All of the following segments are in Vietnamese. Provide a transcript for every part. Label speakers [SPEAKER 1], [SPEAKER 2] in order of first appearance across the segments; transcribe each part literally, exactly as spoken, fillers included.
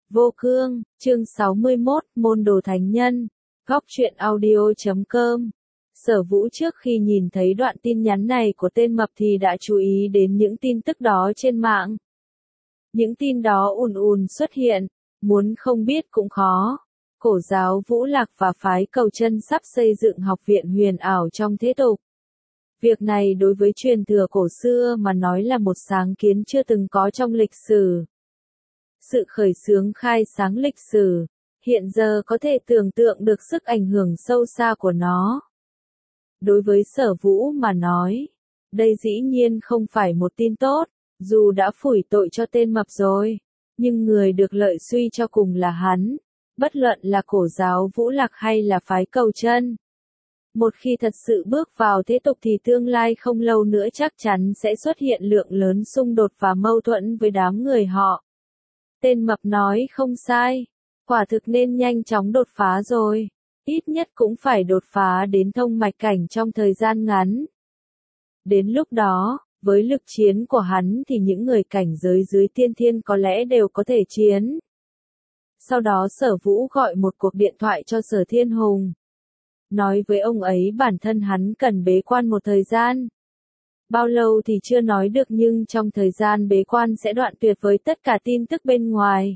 [SPEAKER 1] Vô cương, chương sáu mươi mốt, môn đồ thánh nhân, góc truyện audio chấm com. Sở Vũ trước khi nhìn thấy đoạn tin nhắn này của tên mập thì đã chú ý đến những tin tức đó trên mạng. Những tin đó ùn ùn xuất hiện, muốn không biết cũng khó. Cổ giáo Vũ Lạc và phái Cầu Chân sắp xây dựng học viện huyền ảo trong thế tục. Việc này đối với truyền thừa cổ xưa mà nói là một sáng kiến chưa từng có trong lịch sử. Sự khởi xướng khai sáng lịch sử, hiện giờ có thể tưởng tượng được sức ảnh hưởng sâu xa của nó. Đối với Sở Vũ mà nói, đây dĩ nhiên không phải một tin tốt, dù đã phủi tội cho tên mập rồi, nhưng người được lợi suy cho cùng là hắn, bất luận là cổ giáo Vũ Lạc hay là phái Cầu Chân. Một khi thật sự bước vào thế tục thì tương lai không lâu nữa chắc chắn sẽ xuất hiện lượng lớn xung đột và mâu thuẫn với đám người họ. Tên mập nói không sai, quả thực nên nhanh chóng đột phá rồi, ít nhất cũng phải đột phá đến thông mạch cảnh trong thời gian ngắn. Đến lúc đó, với lực chiến của hắn thì những người cảnh giới dưới tiên thiên có lẽ đều có thể chiến. Sau đó Sở Vũ gọi một cuộc điện thoại cho Sở Thiên Hùng. Nói với ông ấy bản thân hắn cần bế quan một thời gian. Bao lâu thì chưa nói được nhưng trong thời gian bế quan sẽ đoạn tuyệt với tất cả tin tức bên ngoài.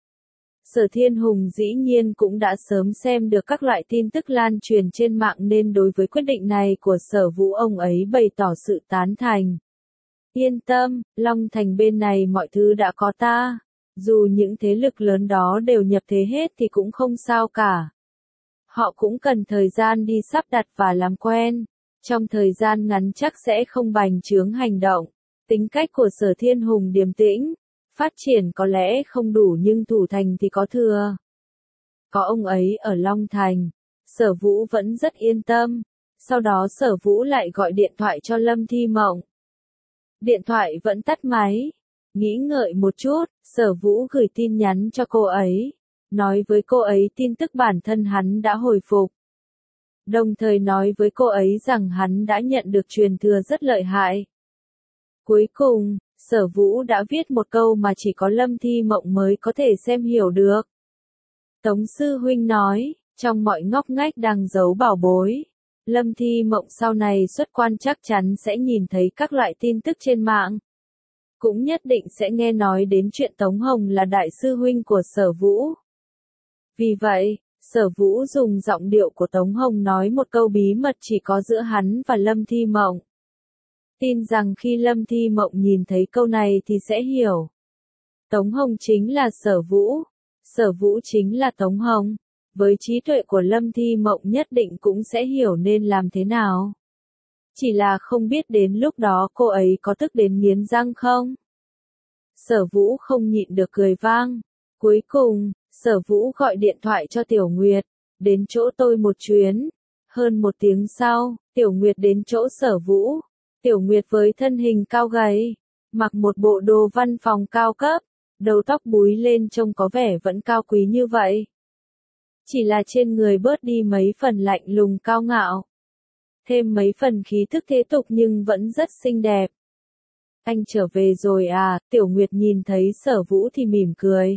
[SPEAKER 1] Sở Thiên Hùng dĩ nhiên cũng đã sớm xem được các loại tin tức lan truyền trên mạng nên đối với quyết định này của Sở Vũ ông ấy bày tỏ sự tán thành. Yên tâm, Long Thành bên này mọi thứ đã có ta. Dù những thế lực lớn đó đều nhập thế hết thì cũng không sao cả. Họ cũng cần thời gian đi sắp đặt và làm quen. Trong thời gian ngắn chắc sẽ không bành trướng hành động. Tính cách của Sở Thiên Hùng điềm tĩnh. Phát triển có lẽ không đủ nhưng thủ thành thì có thừa. Có ông ấy ở Long Thành, Sở Vũ vẫn rất yên tâm. Sau đó Sở Vũ lại gọi điện thoại cho Lâm Thi Mộng. Điện thoại vẫn tắt máy. Nghĩ ngợi một chút, Sở Vũ gửi tin nhắn cho cô ấy. Nói với cô ấy tin tức bản thân hắn đã hồi phục. Đồng thời nói với cô ấy rằng hắn đã nhận được truyền thừa rất lợi hại. Cuối cùng, Sở Vũ đã viết một câu mà chỉ có Lâm Thi Mộng mới có thể xem hiểu được. Tống sư huynh nói, trong mọi ngóc ngách đang giấu bảo bối. Lâm Thi Mộng sau này xuất quan chắc chắn sẽ nhìn thấy các loại tin tức trên mạng. Cũng nhất định sẽ nghe nói đến chuyện Tống Hồng là đại sư huynh của Sở Vũ. Vì vậy, Sở Vũ dùng giọng điệu của Tống Hồng nói một câu bí mật chỉ có giữa hắn và Lâm Thi Mộng. Tin rằng khi Lâm Thi Mộng nhìn thấy câu này thì sẽ hiểu. Tống Hồng chính là Sở Vũ, Sở Vũ chính là Tống Hồng. Với trí tuệ của Lâm Thi Mộng nhất định cũng sẽ hiểu nên làm thế nào. Chỉ là không biết đến lúc đó cô ấy có tức đến nghiến răng không? Sở Vũ không nhịn được cười vang. Cuối cùng, Sở Vũ gọi điện thoại cho Tiểu Nguyệt, đến chỗ tôi một chuyến. Hơn một tiếng sau, Tiểu Nguyệt đến chỗ Sở Vũ. Tiểu Nguyệt với thân hình cao gầy, mặc một bộ đồ văn phòng cao cấp, đầu tóc búi lên trông có vẻ vẫn cao quý như vậy. Chỉ là trên người bớt đi mấy phần lạnh lùng cao ngạo. Thêm mấy phần khí thức thế tục nhưng vẫn rất xinh đẹp. Anh trở về rồi à, Tiểu Nguyệt nhìn thấy Sở Vũ thì mỉm cười.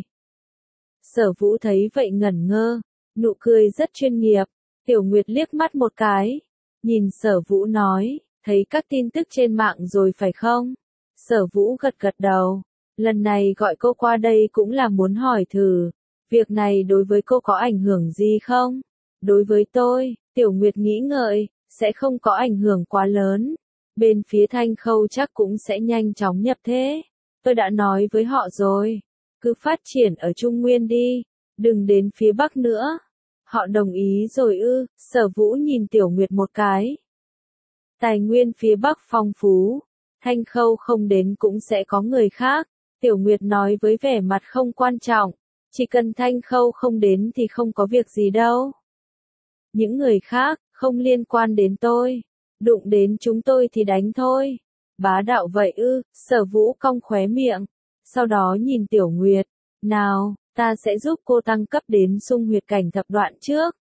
[SPEAKER 1] Sở Vũ thấy vậy ngẩn ngơ, nụ cười rất chuyên nghiệp. Tiểu Nguyệt liếc mắt một cái, nhìn Sở Vũ nói, thấy các tin tức trên mạng rồi phải không? Sở Vũ gật gật đầu, lần này gọi cô qua đây cũng là muốn hỏi thử, việc này đối với cô có ảnh hưởng gì không? Đối với tôi, Tiểu Nguyệt nghĩ ngợi, sẽ không có ảnh hưởng quá lớn. Bên phía Thanh Khâu chắc cũng sẽ nhanh chóng nhập thế. Tôi đã nói với họ rồi. Cứ phát triển ở Trung Nguyên đi. Đừng đến phía Bắc nữa. Họ đồng ý rồi ư. Sở Vũ nhìn Tiểu Nguyệt một cái. Tài nguyên phía Bắc phong phú. Thanh Khâu không đến cũng sẽ có người khác. Tiểu Nguyệt nói với vẻ mặt không quan trọng. Chỉ cần Thanh Khâu không đến thì không có việc gì đâu. Những người khác, không liên quan đến tôi. Đụng đến chúng tôi thì đánh thôi. Bá đạo vậy ư, Sở Vũ cong khóe miệng. Sau đó nhìn Tiểu Nguyệt. Nào, ta sẽ giúp cô tăng cấp đến xung huyệt cảnh thập đoạn trước.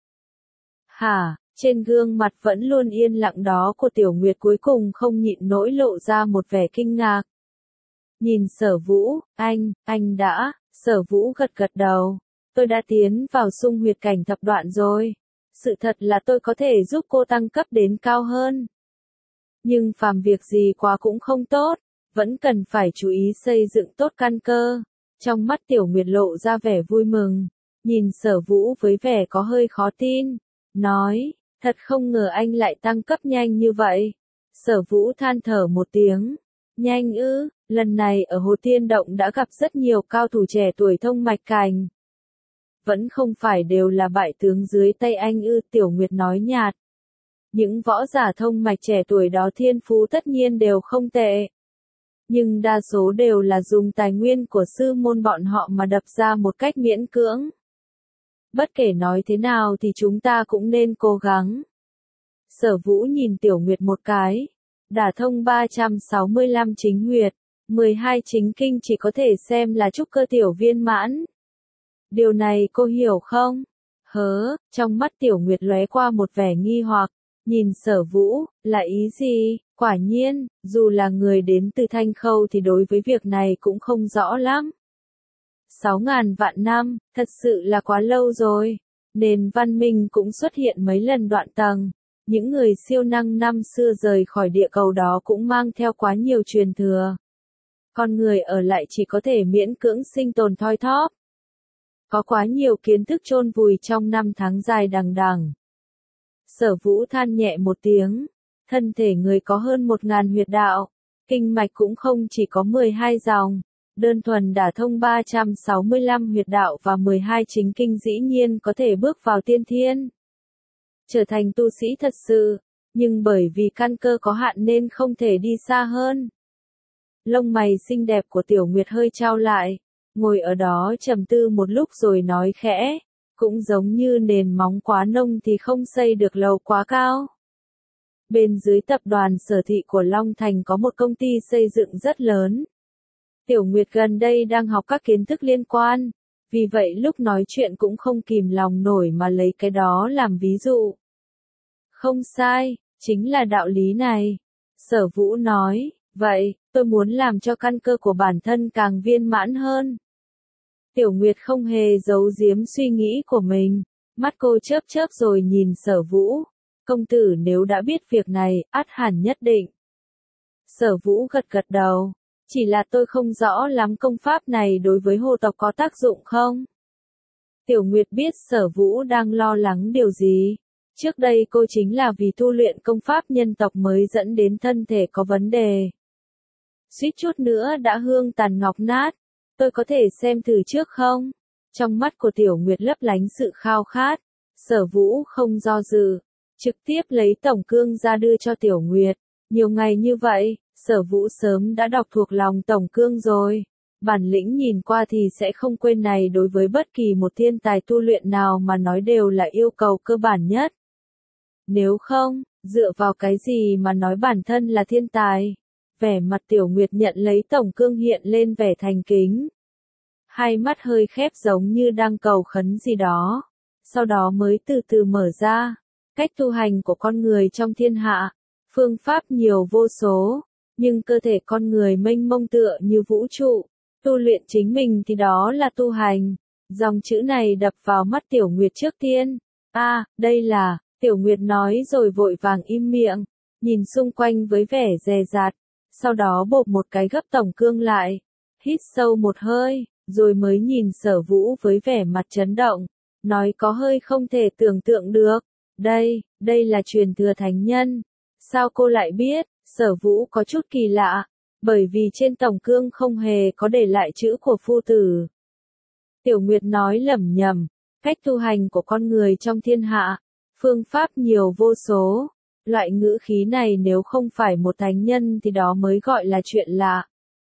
[SPEAKER 1] Hả, trên gương mặt vẫn luôn yên lặng đó của Tiểu Nguyệt cuối cùng không nhịn nỗi lộ ra một vẻ kinh ngạc. Nhìn Sở Vũ, anh, anh đã, Sở Vũ gật gật đầu. Tôi đã tiến vào xung huyệt cảnh thập đoạn rồi. Sự thật là tôi có thể giúp cô tăng cấp đến cao hơn. Nhưng phàm việc gì quá cũng không tốt, vẫn cần phải chú ý xây dựng tốt căn cơ. Trong mắt Tiểu Nguyệt lộ ra vẻ vui mừng, nhìn Sở Vũ với vẻ có hơi khó tin, nói, thật không ngờ anh lại tăng cấp nhanh như vậy. Sở Vũ than thở một tiếng, nhanh ư, lần này ở Hồ Tiên Động đã gặp rất nhiều cao thủ trẻ tuổi thông mạch cảnh. Vẫn không phải đều là bại tướng dưới tay anh ư, Tiểu Nguyệt nói nhạt. Những võ giả thông mạch trẻ tuổi đó thiên phú tất nhiên đều không tệ. Nhưng đa số đều là dùng tài nguyên của sư môn bọn họ mà đập ra một cách miễn cưỡng. Bất kể nói thế nào thì chúng ta cũng nên cố gắng. Sở Vũ nhìn Tiểu Nguyệt một cái. Đả thông ba trăm sáu mươi lăm chính huyệt, mười hai chính kinh chỉ có thể xem là trúc cơ tiểu viên mãn. Điều này cô hiểu không? Hớ, trong mắt Tiểu Nguyệt lóe qua một vẻ nghi hoặc, nhìn Sở Vũ, là ý gì? Quả nhiên, dù là người đến từ Thanh Khâu thì đối với việc này cũng không rõ lắm. Sáu ngàn vạn năm, thật sự là quá lâu rồi. Nền văn minh cũng xuất hiện mấy lần đoạn tầng. Những người siêu năng năm xưa rời khỏi địa cầu đó cũng mang theo quá nhiều truyền thừa. Con người ở lại chỉ có thể miễn cưỡng sinh tồn thoi thóp. Có quá nhiều kiến thức chôn vùi trong năm tháng dài đằng đẵng. Sở Vũ than nhẹ một tiếng. Thân thể người có hơn một ngàn huyệt đạo. Kinh mạch cũng không chỉ có mười hai dòng. Đơn thuần đả thông ba trăm sáu mươi lăm huyệt đạo và mười hai chính kinh dĩ nhiên có thể bước vào tiên thiên. Trở thành tu sĩ thật sự. Nhưng bởi vì căn cơ có hạn nên không thể đi xa hơn. Lông mày xinh đẹp của Tiểu Nguyệt hơi trao lại. Ngồi ở đó trầm tư một lúc rồi nói khẽ. Cũng giống như nền móng quá nông thì không xây được lầu quá cao. Bên dưới tập đoàn Sở Thị của Long Thành có một công ty xây dựng rất lớn. Tiểu Nguyệt gần đây đang học các kiến thức liên quan, vì vậy lúc nói chuyện cũng không kìm lòng nổi mà lấy cái đó làm ví dụ. Không sai, chính là đạo lý này. Sở Vũ nói, vậy, tôi muốn làm cho căn cơ của bản thân càng viên mãn hơn. Tiểu Nguyệt không hề giấu giếm suy nghĩ của mình, mắt cô chớp chớp rồi nhìn Sở Vũ. Công tử nếu đã biết việc này, ắt hẳn nhất định. Sở Vũ gật gật đầu. Chỉ là tôi không rõ lắm công pháp này đối với hồ tộc có tác dụng không? Tiểu Nguyệt biết Sở Vũ đang lo lắng điều gì. Trước đây cô chính là vì tu luyện công pháp nhân tộc mới dẫn đến thân thể có vấn đề. Suýt chút nữa đã hương tàn ngọc nát. Tôi có thể xem thử trước không? Trong mắt của Tiểu Nguyệt lấp lánh sự khao khát. Sở Vũ không do dự. Trực tiếp lấy tổng cương ra đưa cho Tiểu Nguyệt. Nhiều ngày như vậy, Sở Vũ sớm đã đọc thuộc lòng tổng cương rồi. Bản lĩnh nhìn qua thì sẽ không quên này đối với bất kỳ một thiên tài tu luyện nào mà nói đều là yêu cầu cơ bản nhất. Nếu không, dựa vào cái gì mà nói bản thân là thiên tài? Vẻ mặt Tiểu Nguyệt nhận lấy tổng cương hiện lên vẻ thành kính. Hai mắt hơi khép giống như đang cầu khấn gì đó. Sau đó mới từ từ mở ra. Cách tu hành của con người trong thiên hạ. Phương pháp nhiều vô số. Nhưng cơ thể con người mênh mông tựa như vũ trụ. Tu luyện chính mình thì đó là tu hành. Dòng chữ này đập vào mắt Tiểu Nguyệt trước tiên. À, đây là, Tiểu Nguyệt nói rồi vội vàng im miệng. Nhìn xung quanh với vẻ dè dặt. Sau đó bộp một cái gấp tổng cương lại. Hít sâu một hơi, rồi mới nhìn Sở Vũ với vẻ mặt chấn động. Nói có hơi không thể tưởng tượng được. Đây, đây là truyền thừa thánh nhân. Sao cô lại biết? Sở Vũ có chút kỳ lạ. Bởi vì trên tổng cương không hề có để lại chữ của phu tử. Tiểu Nguyệt nói lẩm nhẩm. Cách tu hành của con người trong thiên hạ. Phương pháp nhiều vô số. Loại ngữ khí này nếu không phải một thánh nhân thì đó mới gọi là chuyện lạ.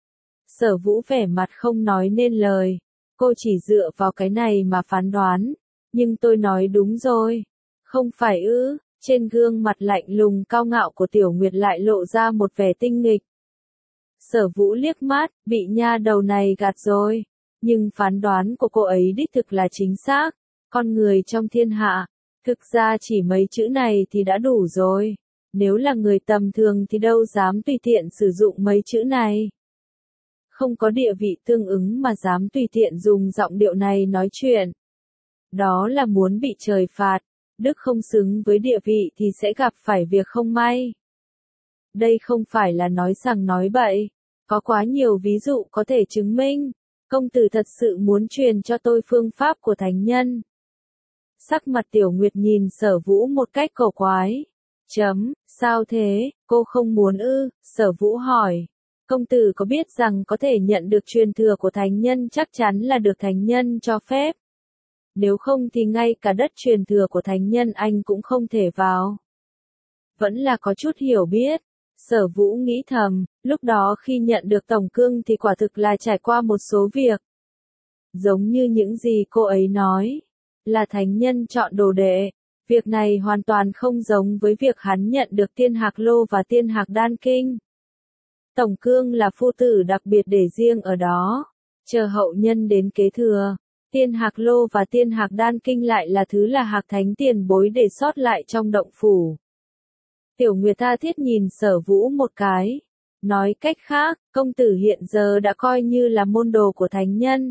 [SPEAKER 1] Sở Vũ vẻ mặt không nói nên lời. Cô chỉ dựa vào cái này mà phán đoán. Nhưng tôi nói đúng rồi. Không phải ư, trên gương mặt lạnh lùng cao ngạo của Tiểu Nguyệt lại lộ ra một vẻ tinh nghịch. Sở Vũ liếc mắt, bị nha đầu này gạt rồi. Nhưng phán đoán của cô ấy đích thực là chính xác. Con người trong thiên hạ. Thực ra chỉ mấy chữ này thì đã đủ rồi. Nếu là người tầm thường thì đâu dám tùy tiện sử dụng mấy chữ này. không có địa vị tương ứng mà dám tùy tiện dùng giọng điệu này nói chuyện. Đó là muốn bị trời phạt, đức không xứng với địa vị thì sẽ gặp phải việc không may. Đây không phải là nói rằng nói bậy, có quá nhiều ví dụ có thể chứng minh, công tử thật sự muốn truyền cho tôi phương pháp của thánh nhân. Sắc mặt Tiểu Nguyệt nhìn Sở Vũ một cách cổ quái. Chấm, sao thế, cô không muốn ư, Sở Vũ hỏi. Công tử có biết rằng có thể nhận được truyền thừa của thánh nhân chắc chắn là được thánh nhân cho phép. Nếu không thì ngay cả đất truyền thừa của thánh nhân anh cũng không thể vào. Vẫn là có chút hiểu biết. Sở Vũ nghĩ thầm, lúc đó khi nhận được tổng cương thì quả thực là trải qua một số việc. Giống như những gì cô ấy nói, là thánh nhân chọn đồ đệ. Việc này hoàn toàn không giống với việc hắn nhận được tiên hạc lô và tiên hạc đan kinh. Tổng cương là phu tử đặc biệt để riêng ở đó, chờ hậu nhân đến kế thừa. Tiên hạc lô và tiên hạc đan kinh lại là thứ là hạc thánh tiền bối để sót lại trong động phủ. Tiểu Nguyệt tha thiết nhìn Sở Vũ một cái. Nói cách khác, công tử hiện giờ đã coi như là môn đồ của thánh nhân.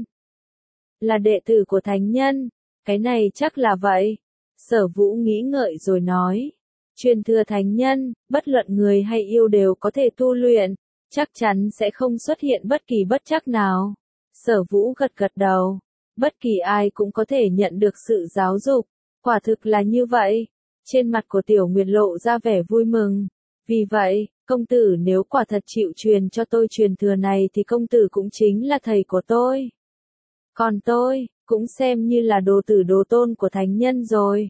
[SPEAKER 1] Là đệ tử của thánh nhân, cái này chắc là vậy. Sở Vũ nghĩ ngợi rồi nói. Truyền thừa thánh nhân, bất luận người hay yêu đều có thể tu luyện, chắc chắn sẽ không xuất hiện bất kỳ bất trắc nào. Sở Vũ gật gật đầu. Bất kỳ ai cũng có thể nhận được sự giáo dục. Quả thực là như vậy. Trên mặt của Tiểu Nguyệt lộ ra vẻ vui mừng. Vì vậy, công tử nếu quả thật chịu truyền cho tôi truyền thừa này thì công tử cũng chính là thầy của tôi. Còn tôi, cũng xem như là đồ tử đồ tôn của thánh nhân rồi.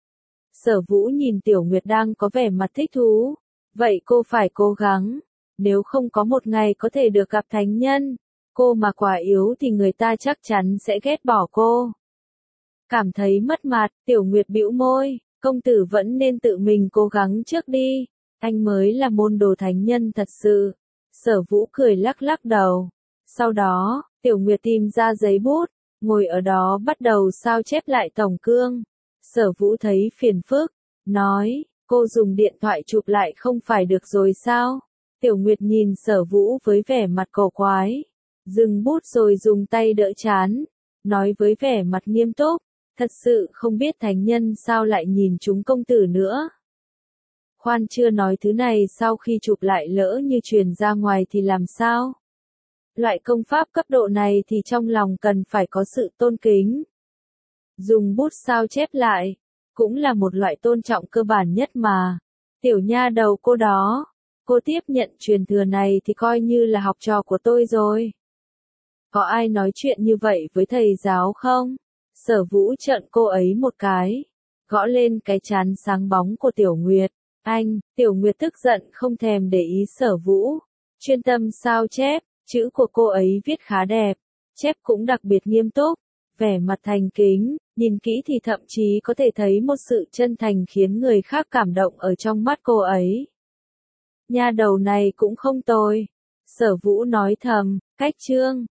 [SPEAKER 1] Sở Vũ nhìn Tiểu Nguyệt đang có vẻ mặt thích thú. Vậy cô phải cố gắng. Nếu không có một ngày có thể được gặp thánh nhân, cô mà quả yếu thì người ta chắc chắn sẽ ghét bỏ cô. Cảm thấy mất mặt, Tiểu Nguyệt bĩu môi. Công tử vẫn nên tự mình cố gắng trước đi. Anh mới là môn đồ thánh nhân thật sự. Sở Vũ cười lắc lắc đầu. Sau đó, Tiểu Nguyệt tìm ra giấy bút, ngồi ở đó bắt đầu sao chép lại tổng cương. Sở Vũ thấy phiền phức, nói, cô dùng điện thoại chụp lại không phải được rồi sao? Tiểu Nguyệt nhìn Sở Vũ với vẻ mặt cổ quái, dừng bút rồi dùng tay đỡ trán, nói với vẻ mặt nghiêm túc, thật sự không biết thánh nhân sao lại nhìn chúng công tử nữa. Khoan chưa nói thứ này sau khi chụp lại lỡ như truyền ra ngoài thì làm sao? Loại công pháp cấp độ này thì trong lòng cần phải có sự tôn kính. Dùng bút sao chép lại, cũng là một loại tôn trọng cơ bản nhất mà. Tiểu nha đầu cô đó, cô tiếp nhận truyền thừa này thì coi như là học trò của tôi rồi. Có ai nói chuyện như vậy với thầy giáo không? Sở Vũ trợn cô ấy một cái, gõ lên cái trán sáng bóng của Tiểu Nguyệt. Anh, Tiểu Nguyệt tức giận không thèm để ý Sở Vũ, chuyên tâm sao chép, chữ của cô ấy viết khá đẹp, chép cũng đặc biệt nghiêm túc, vẻ mặt thành kính, nhìn kỹ thì thậm chí có thể thấy một sự chân thành khiến người khác cảm động ở trong mắt cô ấy. Nha đầu này cũng không tồi. Sở Vũ nói thầm, cách chương.